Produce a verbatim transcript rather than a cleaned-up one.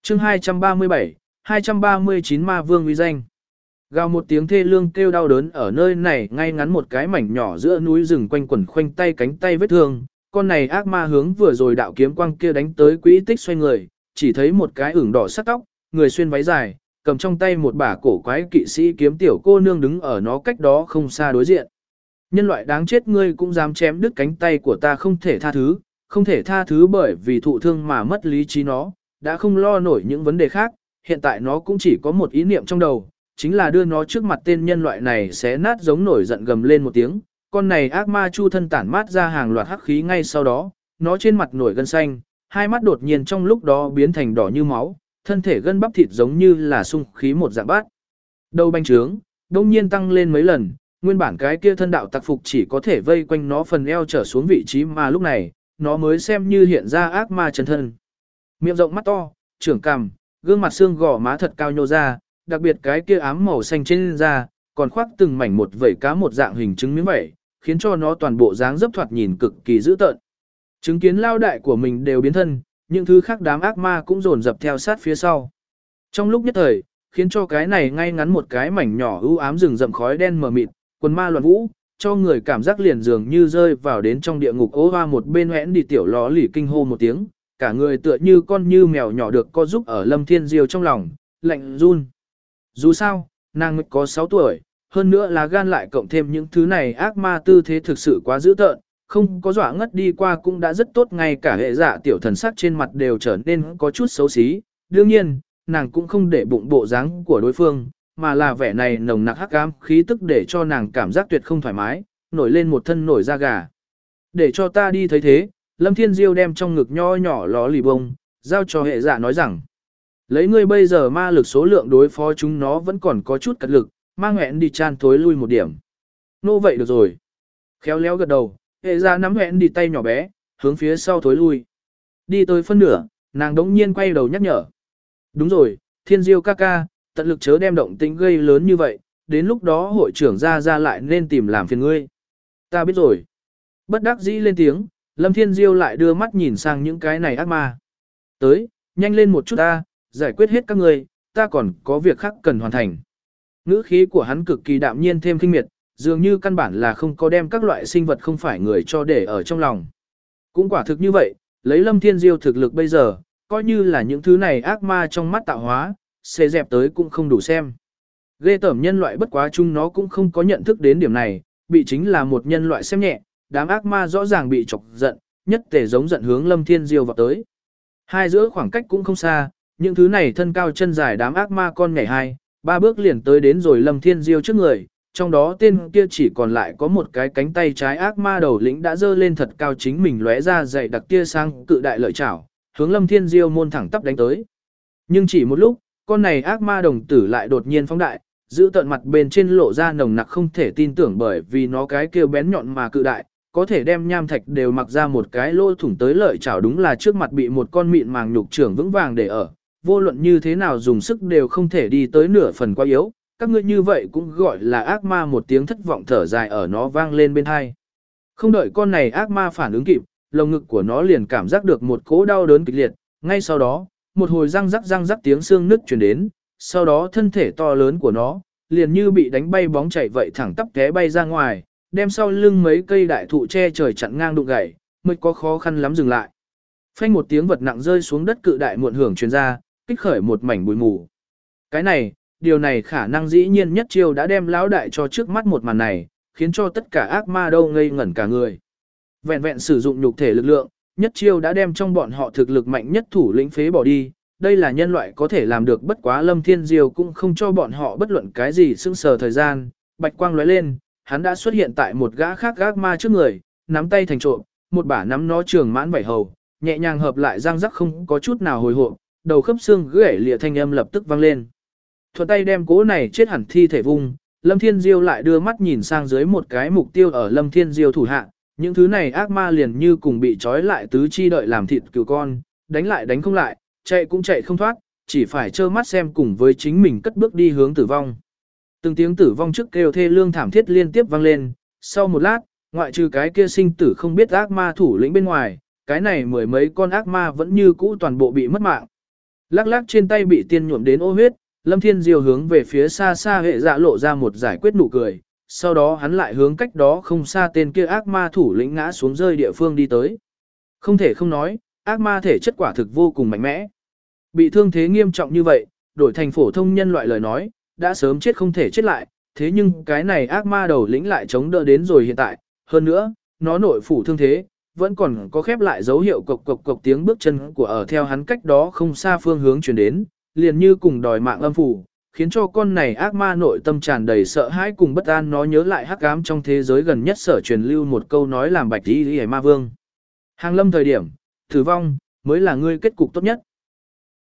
chương hai trăm ba mươi bảy, hai trăm ba mươi chín ma vương uy danh. Gào một tiếng thê lương kêu đau đớn ở nơi này ngay ngắn một cái mảnh nhỏ giữa núi rừng quanh quẩn khoanh tay cánh tay vết thương, con này ác ma hướng vừa rồi đạo kiếm quang kia đánh tới quỹ tích xoay người, chỉ thấy một cái ửng đỏ sắc tóc, người xuyên váy dài, cầm trong tay một bả cổ quái kỵ sĩ kiếm tiểu cô nương đứng ở nó cách đó không xa đối diện. Nhân loại đáng chết, ngươi cũng dám chém đứt cánh tay của ta, không thể tha thứ, không thể tha thứ bởi vì thụ thương mà mất lý trí nó, đã không lo nổi những vấn đề khác, hiện tại nó cũng chỉ có một ý niệm trong đầu, chính là đưa nó trước mặt tên nhân loại này xé nát giống nổi giận gầm lên một tiếng, con này ác ma chu thân tản mát ra hàng loạt hắc khí ngay sau đó, nó trên mặt nổi gân xanh, hai mắt đột nhiên trong lúc đó biến thành đỏ như máu, thân thể gân bắp thịt giống như là sung khí một dạng bát. Đầu bành trướng, đông nhiên tăng lên mấy lần, nguyên bản cái kia thân đạo tặc phục chỉ có thể vây quanh nó phần eo trở xuống vị trí mà lúc này, nó mới xem như hiện ra ác ma chân thân. Miệng rộng mắt to, trưởng cằm, gương mặt xương gò má thật cao nhô ra, đặc biệt cái kia ám màu xanh trên da, còn khoác từng mảnh một vảy cá một dạng hình trứng miếng vảy, khiến cho nó toàn bộ dáng dấp thoạt nhìn cực kỳ dữ tợn. Chứng kiến lao đại của mình đều biến thân, những thứ khác đám ác ma cũng dồn dập theo sát phía sau. Trong lúc nhất thời, khiến cho cái này ngay ngắn một cái mảnh nhỏ u ám rừng rậm khói đen mờ mịt, quần ma loạn vũ, cho người cảm giác liền dường như rơi vào đến trong địa ngục. Ố hoa một bên hoẽn đi tiểu ló lì kinh hô một tiếng, cả người tựa như con như mèo nhỏ được co giúp ở Lâm Thiên Diêu trong lòng, lạnh run. Dù sao, nàng mới có sáu tuổi, hơn nữa là gan lại cộng thêm những thứ này ác ma tư thế thực sự quá dữ tợn, không có dọa ngất đi qua cũng đã rất tốt, ngay cả hệ dạ tiểu thần sắc trên mặt đều trở nên có chút xấu xí. Đương nhiên, nàng cũng không để bụng bộ dáng của đối phương, mà là vẻ này nồng nặc hắc ám khí tức để cho nàng cảm giác tuyệt không thoải mái, nổi lên một thân nổi da gà. Để cho ta đi thấy thế, Lâm Thiên Diêu đem trong ngực nho nhỏ ló lì bông, giao cho hệ dạ nói rằng, lấy ngươi bây giờ ma lực số lượng đối phó chúng nó vẫn còn có chút cật lực, mang hẹn đi chan thối lui một điểm. Nô vậy được rồi. Khéo léo gật đầu, hệ dạ nắm hẹn đi tay nhỏ bé, hướng phía sau thối lui. Đi tới phân nửa, nàng đống nhiên quay đầu nhắc nhở. Đúng rồi, Thiên Diêu ca ca, tận lực chớ đem động tĩnh gây lớn như vậy, đến lúc đó hội trưởng ra ra lại nên tìm làm phiền ngươi. Ta biết rồi. Bất đắc dĩ lên tiếng, Lâm Thiên Diêu lại đưa mắt nhìn sang những cái này ác ma. Tới, nhanh lên một chút ta, giải quyết hết các ngươi, ta còn có việc khác cần hoàn thành. Ngữ khí của hắn cực kỳ đạm nhiên thêm khinh miệt, dường như căn bản là không có đem các loại sinh vật không phải người cho để ở trong lòng. Cũng quả thực như vậy, lấy Lâm Thiên Diêu thực lực bây giờ, coi như là những thứ này ác ma trong mắt tạo hóa, xê dẹp tới cũng không đủ xem. Ghê tởm nhân loại bất quá chung nó cũng không có nhận thức đến điểm này, bị chính là một nhân loại xem nhẹ, đám ác ma rõ ràng bị chọc giận, nhất tề giống giận hướng Lâm Thiên Diêu vào tới. Hai giữa khoảng cách cũng không xa, những thứ này thân cao chân dài đám ác ma con nhảy hai, ba bước liền tới đến rồi Lâm Thiên Diêu trước người, trong đó tên kia chỉ còn lại có một cái cánh tay trái ác ma đầu lĩnh đã dơ lên thật cao, chính mình lóe ra dày đặc tia sang cự đại lợi chảo, hướng Lâm Thiên Diêu môn thẳng tắp đánh tới. Nhưng chỉ một lúc, con này ác ma đồng tử lại đột nhiên phóng đại, giữ tận mặt bên trên lộ ra nồng nặc không thể tin tưởng, bởi vì nó cái kêu bén nhọn mà cự đại, có thể đem nham thạch đều mặc ra một cái lỗ thủng tới lợi chảo, đúng là trước mặt bị một con mịn màng nhục trưởng vững vàng để ở, vô luận như thế nào dùng sức đều không thể đi tới nửa phần quá yếu, các ngươi như vậy cũng gọi là ác ma. Một tiếng thất vọng thở dài ở nó vang lên bên tai. Không đợi con này ác ma phản ứng kịp, lồng ngực của nó liền cảm giác được một cỗ đau đớn kịch liệt, ngay sau đó, một hồi răng rắc răng rắc tiếng xương nứt truyền đến, sau đó thân thể to lớn của nó liền như bị đánh bay bóng chảy vậy thẳng tắp té bay ra ngoài, đem sau lưng mấy cây đại thụ che trời chặn ngang đụng gãy, mới có khó khăn lắm dừng lại. Phanh một tiếng vật nặng rơi xuống đất, cự đại muộn hưởng truyền ra, kích khởi một mảnh bụi mù. Cái này, điều này khả năng dĩ nhiên nhất chiêu đã đem lão đại cho trước mắt một màn này, khiến cho tất cả ác ma đâu ngây ngẩn cả người. Vẹn vẹn sử dụng nhục thể lực lượng, nhất chiêu đã đem trong bọn họ thực lực mạnh nhất thủ lĩnh phế bỏ đi. Đây là nhân loại có thể làm được, bất quá Lâm Thiên Diêu cũng không cho bọn họ bất luận cái gì sững sờ thời gian, bạch quang lóe lên, hắn đã xuất hiện tại một gã khác ác ma trước người, nắm tay thành trộm, một bả nắm nó trường mãn vảy hầu, nhẹ nhàng hợp lại răng rắc không có chút nào hồi hộp, đầu khớp xương gãy lìa thanh âm lập tức vang lên. Thuận tay đem cố này chết hẳn thi thể vung, Lâm Thiên Diêu lại đưa mắt nhìn sang dưới một cái mục tiêu ở Lâm Thiên Diêu thủ hạ, những thứ này ác ma liền như cùng bị trói lại tứ chi đợi làm thịt cừu con, đánh lại đánh không lại, chạy cũng chạy không thoát, chỉ phải trơ mắt xem cùng với chính mình cất bước đi hướng tử vong. Từng tiếng tử vong trước kêu thê lương thảm thiết liên tiếp vang lên, sau một lát, ngoại trừ cái kia sinh tử không biết ác ma thủ lĩnh bên ngoài, cái này mười mấy con ác ma vẫn như cũ toàn bộ bị mất mạng. Lắc lắc trên tay bị tiên nhuộm đến ô huyết, Lâm Thiên Diêu hướng về phía xa xa hệ dạ lộ ra một giải quyết nụ cười, sau đó hắn lại hướng cách đó không xa tên kia ác ma thủ lĩnh ngã xuống rơi địa phương đi tới. Không thể không nói, ác ma thể chất quả thực vô cùng mạnh mẽ. Bị thương thế nghiêm trọng như vậy, đổi thành phổ thông nhân loại lời nói, đã sớm chết không thể chết lại, thế nhưng cái này ác ma đầu lĩnh lại chống đỡ đến rồi hiện tại, hơn nữa, nó nội phủ thương thế, vẫn còn có khép lại dấu hiệu cộc cộc cộc tiếng bước chân của ở theo hắn cách đó không xa phương hướng chuyển đến, liền như cùng đòi mạng âm phủ, khiến cho con này ác ma nội tâm tràn đầy sợ hãi cùng bất an. Nó nhớ lại hắc ám trong thế giới gần nhất sở truyền lưu một câu nói làm bạch đi đi ma vương. Hàng lâm thời điểm, tử vong, mới là ngươi kết cục tốt nhất.